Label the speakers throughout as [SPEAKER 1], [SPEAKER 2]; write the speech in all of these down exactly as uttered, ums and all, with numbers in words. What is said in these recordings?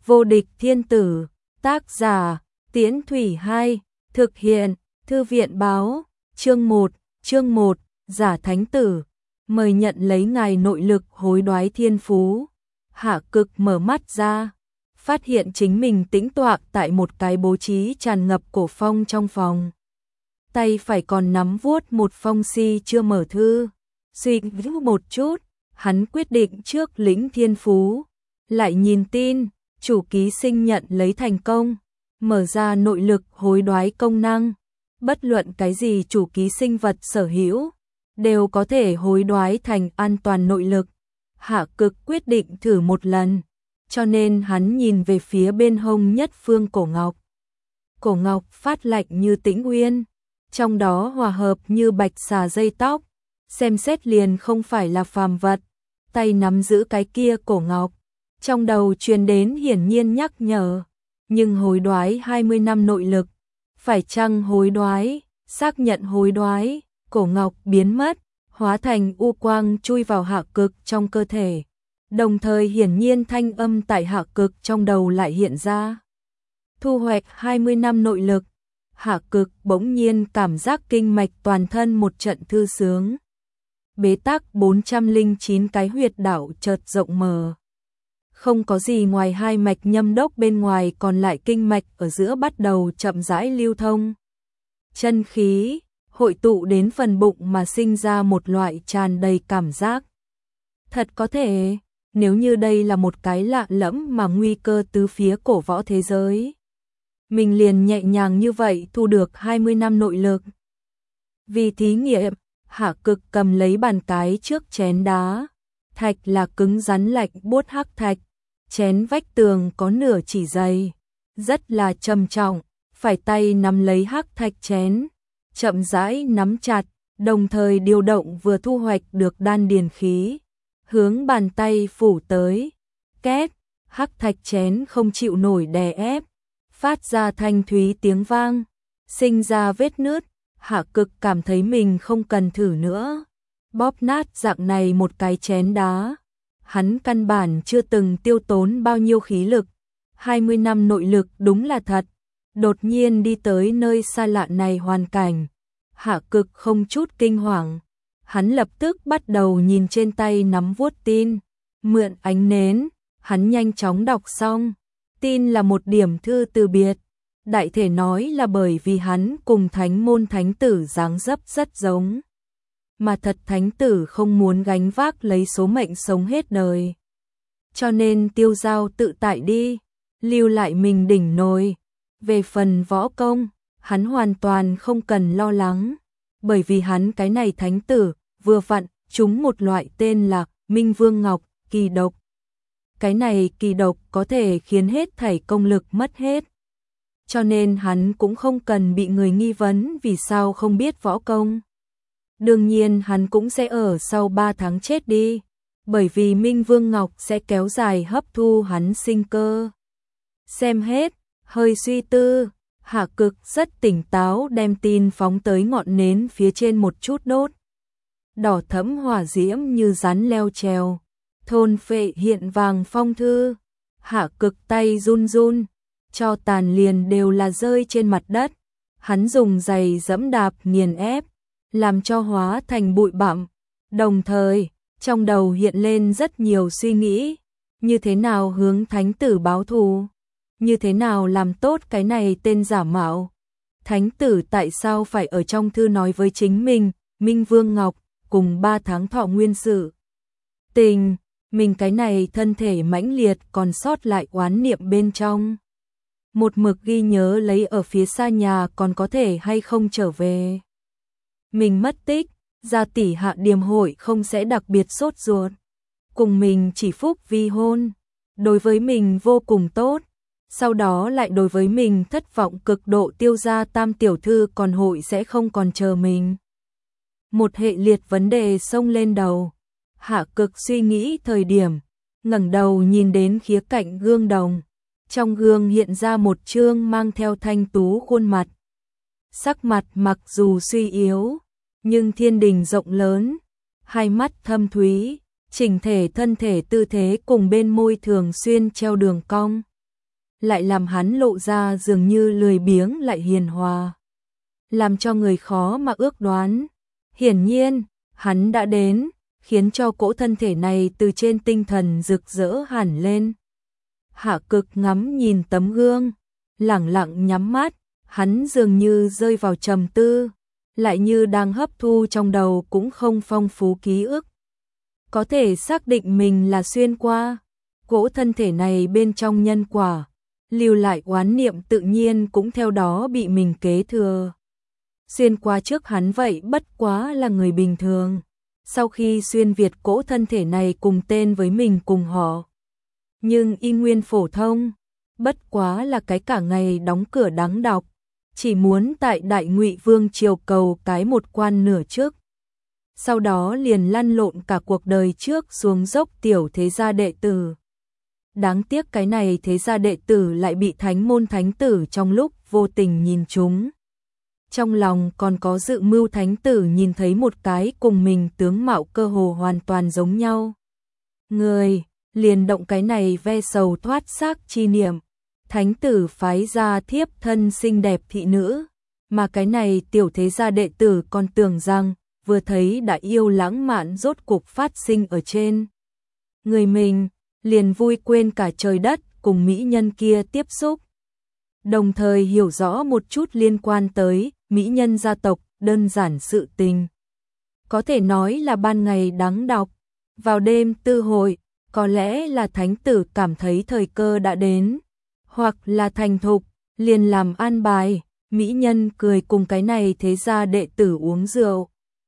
[SPEAKER 1] Vô địch thiên tử, tác giả, Tiễn Thủy hai, thực hiện, Thư viện báo, chương một, chương một, giả thánh tử, mời nhận lấy ngài nội lực hối đoái thiên phú. Hạ Cực mở mắt ra, phát hiện chính mình tĩnh tọa tại một cái bố trí tràn ngập cổ phong trong phòng. Tay phải còn nắm vuốt một phong si chưa mở thư, suy nghĩ một chút, hắn quyết định trước lĩnh thiên phú, lại nhìn tin, chủ ký sinh nhận lấy thành công, mở ra nội lực hối đoái công năng, bất luận cái gì chủ ký sinh vật sở hữu, đều có thể hối đoái thành an toàn nội lực. Hạ Cực quyết định thử một lần, cho nên hắn nhìn về phía bên hông nhất phương cổ ngọc. Cổ ngọc phát lạnh như tĩnh uyên, trong đó hòa hợp như bạch xà dây tóc, xem xét liền không phải là phàm vật. Tay nắm giữ cái kia cổ ngọc, trong đầu truyền đến hiển nhiên nhắc nhở, nhưng hối đoái hai mươi năm nội lực, phải chăng hối đoái, xác nhận hối đoái, cổ ngọc biến mất, hóa thành u quang chui vào Hạ Cực trong cơ thể. Đồng thời hiển nhiên thanh âm tại Hạ Cực trong đầu lại hiện ra. Thu hoạch hai mươi năm nội lực, Hạ Cực bỗng nhiên cảm giác kinh mạch toàn thân một trận thư sướng. Bế tắc bốn trăm lẻ chín cái huyệt đạo chợt rộng mở. Không có gì ngoài hai mạch nhâm đốc bên ngoài, còn lại kinh mạch ở giữa bắt đầu chậm rãi lưu thông. Chân khí hội tụ đến phần bụng mà sinh ra một loại tràn đầy cảm giác. Thật có thể, nếu như đây là một cái lạ lẫm mà nguy cơ tứ phía cổ võ thế giới, mình liền nhẹ nhàng như vậy thu được hai mươi năm nội lực. Vì thí nghiệm, Hạ Cực cầm lấy bàn cái trước chén đá, thạch là cứng rắn lạnh buốt hắc thạch, chén vách tường có nửa chỉ dày, rất là trầm trọng, phải tay nắm lấy hắc thạch chén, chậm rãi nắm chặt, đồng thời điều động vừa thu hoạch được đan điền khí, hướng bàn tay phủ tới. Két, hắc thạch chén không chịu nổi đè ép, phát ra thanh thúy tiếng vang, sinh ra vết nứt. Hạ Cực cảm thấy mình không cần thử nữa, bóp nát dạng này một cái chén đá. Hắn căn bản chưa từng tiêu tốn bao nhiêu khí lực, hai mươi năm nội lực đúng là thật. Đột nhiên đi tới nơi xa lạ này hoàn cảnh, Hạ Cực không chút kinh hoàng, hắn lập tức bắt đầu nhìn trên tay nắm vuốt tin, mượn ánh nến, hắn nhanh chóng đọc xong. Tin là một điểm thư từ biệt, đại thể nói là bởi vì hắn cùng thánh môn thánh tử dáng dấp rất giống, mà thật thánh tử không muốn gánh vác lấy số mệnh sống hết đời, cho nên tiêu dao tự tại đi, lưu lại mình đỉnh nồi. Về phần võ công, hắn hoàn toàn không cần lo lắng, bởi vì hắn cái này thánh tử vừa vặn trúng một loại tên là Minh Vương Ngọc kỳ độc. Cái này kỳ độc có thể khiến hết thảy công lực mất hết, cho nên hắn cũng không cần bị người nghi vấn vì sao không biết võ công. Đương nhiên hắn cũng sẽ ở sau ba tháng chết đi, bởi vì Minh Vương Ngọc sẽ kéo dài hấp thu hắn sinh cơ. Xem hết, hơi suy tư, Hạ Cực rất tỉnh táo đem tin phóng tới ngọn nến phía trên một chút đốt. Đỏ thẫm hỏa diễm như rắn leo trèo, thôn phệ hiện vàng phong thư. Hạ Cực tay run run, cho tàn liền đều là rơi trên mặt đất. Hắn dùng giày dẫm đạp nghiền ép, làm cho hóa thành bụi bặm. Đồng thời, trong đầu hiện lên rất nhiều suy nghĩ, như thế nào hướng thánh tử báo thù, như thế nào làm tốt cái này tên giả mạo. Thánh tử tại sao phải ở trong thư nói với chính mình, Minh Vương Ngọc cùng ba tháng thọ nguyên sự tình, mình cái này thân thể mãnh liệt còn sót lại oán niệm bên trong. Một mực ghi nhớ lấy ở phía xa nhà còn có thể hay không trở về. Mình mất tích, gia tỷ Hạ Điềm hội không sẽ đặc biệt sốt ruột. Cùng mình chỉ phúc vi hôn, đối với mình vô cùng tốt. Sau đó lại đối với mình thất vọng cực độ, Tiêu gia tam tiểu thư còn hội sẽ không còn chờ mình. Một hệ liệt vấn đề xông lên đầu. Hạ Cực suy nghĩ thời điểm, ngẩng đầu nhìn đến khía cạnh gương đồng. Trong gương hiện ra một trương mang theo thanh tú khuôn mặt. Sắc mặt mặc dù suy yếu, nhưng thiên đình rộng lớn, hai mắt thâm thúy, chỉnh thể thân thể tư thế cùng bên môi thường xuyên treo đường cong. lại làm hắn lộ ra dường như lười biếng lại hiền hòa, làm cho người khó mà ước đoán. Hiển nhiên, hắn đã đến, khiến cho cỗ thân thể này từ trên tinh thần rực rỡ hẳn lên. Hạ Cực ngắm nhìn tấm gương, lẳng lặng nhắm mắt, hắn dường như rơi vào trầm tư, lại như đang hấp thu trong đầu cũng không phong phú ký ức. Có thể xác định mình là xuyên qua, cỗ thân thể này bên trong nhân quả, lưu lại oán niệm tự nhiên cũng theo đó bị mình kế thừa. Xuyên qua trước hắn vậy bất quá là người bình thường, sau khi xuyên việt cỗ thân thể này cùng tên với mình cùng họ. Nhưng y nguyên phổ thông, bất quá là cái cả ngày đóng cửa đắng đọc, chỉ muốn tại Đại Ngụy Vương triều cầu cái một quan nửa chức. Sau đó liền lăn lộn cả cuộc đời trước xuống dốc tiểu thế gia đệ tử. Đáng tiếc cái này thế gia đệ tử lại bị thánh môn thánh tử trong lúc vô tình nhìn trúng. Trong lòng còn có dự mưu thánh tử nhìn thấy một cái cùng mình tướng mạo cơ hồ hoàn toàn giống nhau. Người, liền động cái này ve sầu thoát xác chi niệm. Thánh tử phái ra thiếp thân xinh đẹp thị nữ, mà cái này tiểu thế gia đệ tử còn tưởng rằng vừa thấy đã yêu lãng mạn rốt cuộc phát sinh ở trên người mình, liền vui quên cả trời đất cùng mỹ nhân kia tiếp xúc. Đồng thời hiểu rõ một chút liên quan tới mỹ nhân gia tộc, đơn giản sự tình. Có thể nói là ban ngày đắng đọc, vào đêm tư hội, có lẽ là thánh tử cảm thấy thời cơ đã đến, hoặc là thành thục, liền làm an bài, mỹ nhân cười cùng cái này thế gia đệ tử uống rượu.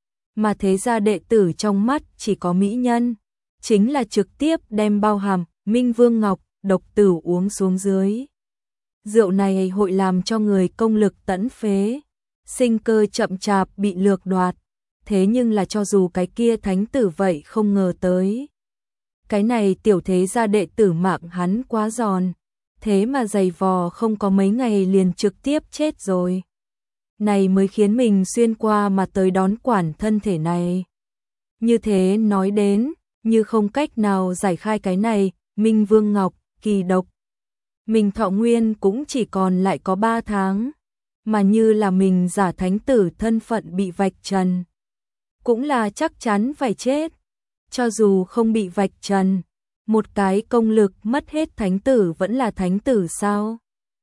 [SPEAKER 1] Mà thế gia đệ tử trong mắt chỉ có mỹ nhân, chính là trực tiếp đem bao hàm Minh Vương Ngọc, độc tử uống xuống dưới. Rượu này hội làm cho người công lực tẫn phế, sinh cơ chậm chạp bị lược đoạt, thế nhưng là cho dù cái kia thánh tử vậy không ngờ tới. Cái này tiểu thế gia đệ tử mạng hắn quá giòn, thế mà giày vò không có mấy ngày liền trực tiếp chết rồi. Này mới khiến mình xuyên qua mà tới đón quản thân thể này. Như thế nói đến, như không cách nào giải khai cái này, Minh Vương Ngọc, kỳ độc. Mình thọ nguyên cũng chỉ còn lại có ba tháng, mà như là mình giả thánh tử thân phận bị vạch trần. Cũng là chắc chắn phải chết, cho dù không bị vạch trần, một cái công lực mất hết thánh tử vẫn là thánh tử sao?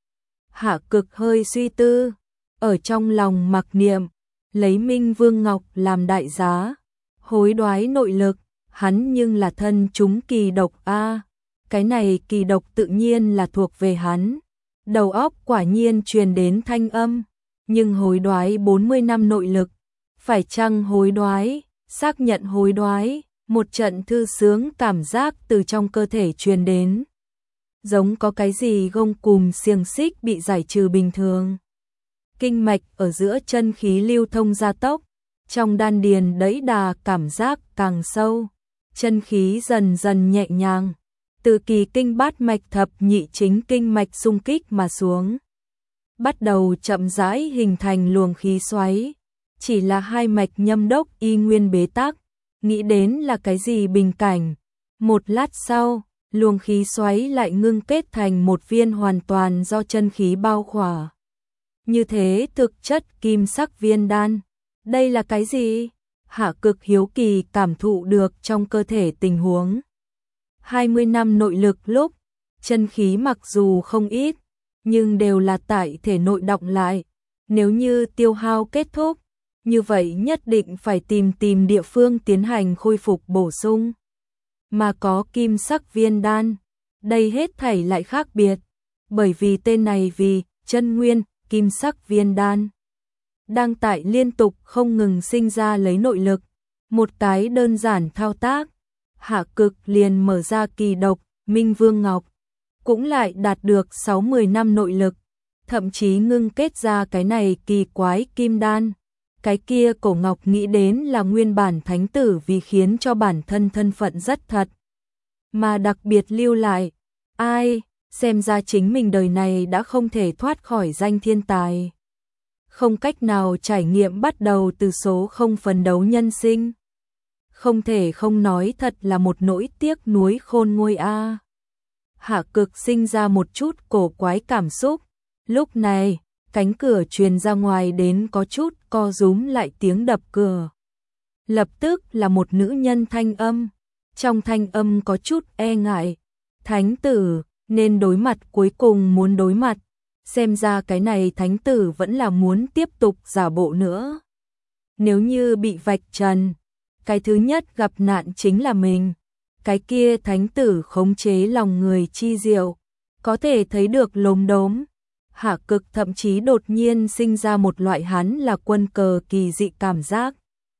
[SPEAKER 1] Hạ Cực hơi suy tư, ở trong lòng mặc niệm, lấy Minh Vương Ngọc làm đại giá, hối đoái nội lực, hắn nhưng là thân chúng kỳ độc a, cái này kỳ độc tự nhiên là thuộc về hắn. Đầu óc quả nhiên truyền đến thanh âm, nhưng hối đoái bốn mươi năm nội lực, phải chăng hối đoái, xác nhận hối đoái, một trận thư sướng cảm giác từ trong cơ thể truyền đến. Giống có cái gì gông cùm xiềng xích bị giải trừ bình thường. Kinh mạch ở giữa chân khí lưu thông gia tốc, trong đan điền đẫy đà cảm giác càng sâu, chân khí dần dần nhẹ nhàng, từ kỳ kinh bát mạch thập nhị chính kinh mạch xung kích mà xuống. Bắt đầu chậm rãi hình thành luồng khí xoáy, chỉ là hai mạch nhâm đốc y nguyên bế tắc, nghĩ đến là cái gì bình cảnh. Một lát sau, luồng khí xoáy lại ngưng kết thành một viên hoàn toàn do chân khí bao khỏa. Như thế thực chất kim sắc viên đan. Đây là cái gì? Hạ Cực hiếu kỳ cảm thụ được trong cơ thể tình huống. hai mươi năm nội lực lúc, chân khí mặc dù không ít, nhưng đều là tại thể nội đọng lại. Nếu như tiêu hao kết thúc, như vậy nhất định phải tìm tìm địa phương tiến hành khôi phục bổ sung. Mà có kim sắc viên đan, đây hết thảy lại khác biệt, bởi vì tên này vì chân nguyên kim sắc viên đan đang tại liên tục không ngừng sinh ra lấy nội lực. Một cái đơn giản thao tác, Hạ Cực liền mở ra kỳ độc Minh Vương Ngọc, cũng lại đạt được sáu mươi năm nội lực, thậm chí ngưng kết ra cái này kỳ quái kim đan. Cái kia cổ ngọc nghĩ đến là nguyên bản thánh tử vì khiến cho bản thân thân phận rất thật, mà đặc biệt lưu lại. Ai, xem ra chính mình đời này đã không thể thoát khỏi danh thiên tài. Không cách nào trải nghiệm bắt đầu từ số không phấn đấu nhân sinh. Không thể không nói thật là một nỗi tiếc nuối khôn nguôi a. Hạ Cực sinh ra một chút cổ quái cảm xúc. Lúc này, cánh cửa truyền ra ngoài đến có chút co rúm lại tiếng đập cửa. Lập tức là một nữ nhân thanh âm. Trong thanh âm có chút e ngại. Thánh tử, nên đối mặt, cuối cùng muốn đối mặt. Xem ra cái này thánh tử vẫn là muốn tiếp tục giả bộ nữa. Nếu như bị vạch trần, cái thứ nhất gặp nạn chính là mình. Cái kia thánh tử khống chế lòng người chi diệu, có thể thấy được lốm đốm. Hạ Cực thậm chí đột nhiên sinh ra một loại hắn là quân cờ kỳ dị cảm giác.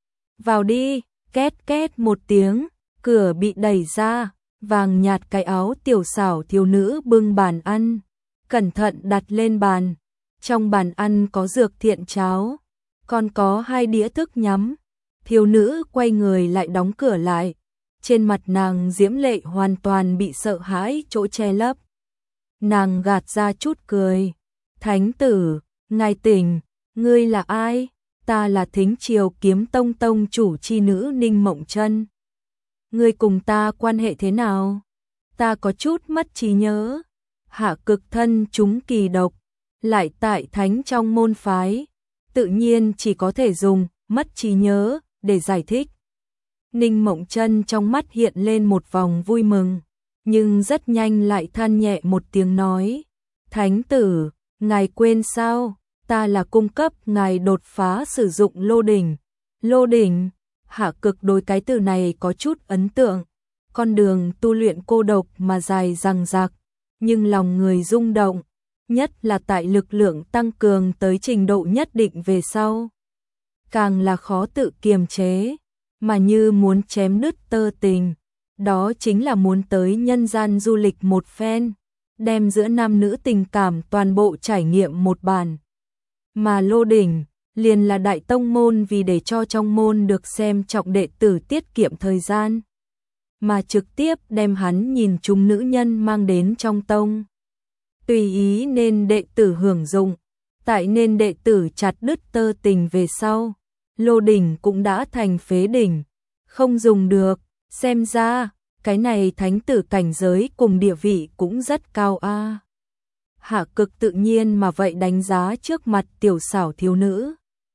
[SPEAKER 1] Vào đi, két két một tiếng, cửa bị đẩy ra, vàng nhạt cái áo tiểu xảo thiếu nữ bưng bàn ăn, cẩn thận đặt lên bàn. Trong bàn ăn có dược thiện cháo, còn có hai đĩa thức nhắm. Thiếu nữ quay người lại đóng cửa lại. Trên mặt nàng diễm lệ hoàn toàn bị sợ hãi chỗ che lấp. Nàng gạt ra chút cười. Thánh tử, ngài tỉnh, ngươi là ai? Ta là Thính Triều Kiếm Tông tông chủ chi nữ Ninh Mộng Chân. Ngươi cùng ta quan hệ thế nào? Ta có chút mất trí nhớ. Hạ Cực thân chúng kỳ độc, lại tại thánh trong môn phái, tự nhiên chỉ có thể dùng mất trí nhớ để giải thích. Ninh Mộng Chân trong mắt hiện lên một vòng vui mừng, nhưng rất nhanh lại than nhẹ một tiếng nói: Thánh tử, ngài quên sao? Ta là cung cấp ngài đột phá sử dụng lô đỉnh. Lô đỉnh? Hạ Cực đối cái từ này có chút ấn tượng. Con đường tu luyện cô độc mà dài dằng dặc, nhưng lòng người rung động, nhất là tại lực lượng tăng cường tới trình độ nhất định về sau. Càng là khó tự kiềm chế, mà như muốn chém đứt tơ tình. Đó chính là muốn tới nhân gian du lịch một phen, đem giữa nam nữ tình cảm toàn bộ trải nghiệm một bản. Mà lô đỉnh, liền là đại tông môn vì để cho trong môn được xem trọng đệ tử tiết kiệm thời gian, mà trực tiếp đem hắn nhìn chung nữ nhân mang đến trong tông. Tùy ý nên đệ tử hưởng dụng, tại nên đệ tử chặt đứt tơ tình về sau, lô đỉnh cũng đã thành phế đỉnh, không dùng được. Xem ra, cái này thánh tử cảnh giới cùng địa vị cũng rất cao a. À. Hạ Cực tự nhiên mà vậy đánh giá trước mặt tiểu xảo thiếu nữ.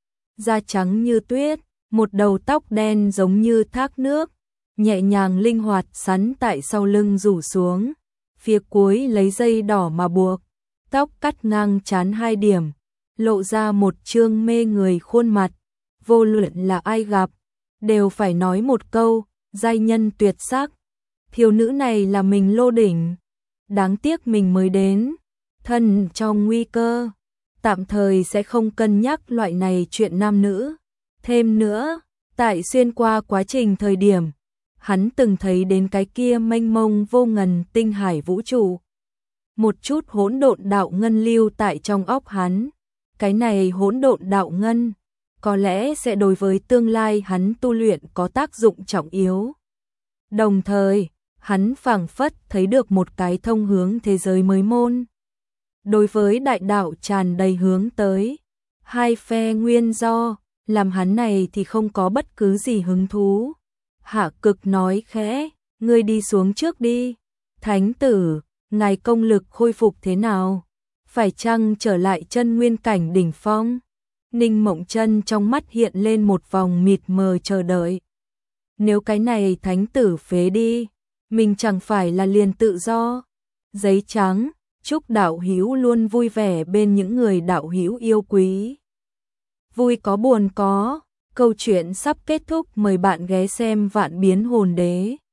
[SPEAKER 1] Da trắng như tuyết, một đầu tóc đen giống như thác nước, nhẹ nhàng linh hoạt sắn tại sau lưng rủ xuống, phía cuối lấy dây đỏ mà buộc, tóc cắt ngang trán hai điểm, lộ ra một trương mê người khuôn mặt, vô luận là ai gặp, đều phải nói một câu, giai nhân tuyệt sắc. Thiếu nữ này là mình lô đỉnh, đáng tiếc mình mới đến, thân trong nguy cơ, tạm thời sẽ không cân nhắc loại này chuyện nam nữ. Thêm nữa, tại xuyên qua quá trình thời điểm, hắn từng thấy đến cái kia mênh mông vô ngần tinh hải vũ trụ. Một chút hỗn độn đạo ngân lưu tại trong óc hắn, cái này hỗn độn đạo ngân có lẽ sẽ đối với tương lai hắn tu luyện có tác dụng trọng yếu. Đồng thời, hắn phảng phất thấy được một cái thông hướng thế giới mới môn. Đối với đại đạo tràn đầy hướng tới, hai phe nguyên do, làm hắn này thì không có bất cứ gì hứng thú. Hạ Cực nói khẽ, ngươi đi xuống trước đi. Thánh tử, ngài công lực khôi phục thế nào? Phải chăng trở lại chân nguyên cảnh đỉnh phong? Ninh Mộng Chân trong mắt hiện lên một vòng mịt mờ chờ đợi. Nếu cái này thánh tử phế đi, mình chẳng phải là liền tự do. Giấy trắng, chúc đạo hữu luôn vui vẻ bên những người đạo hữu yêu quý. Vui có buồn có, câu chuyện sắp kết thúc, mời bạn ghé xem Vạn Biến Hồn Đế.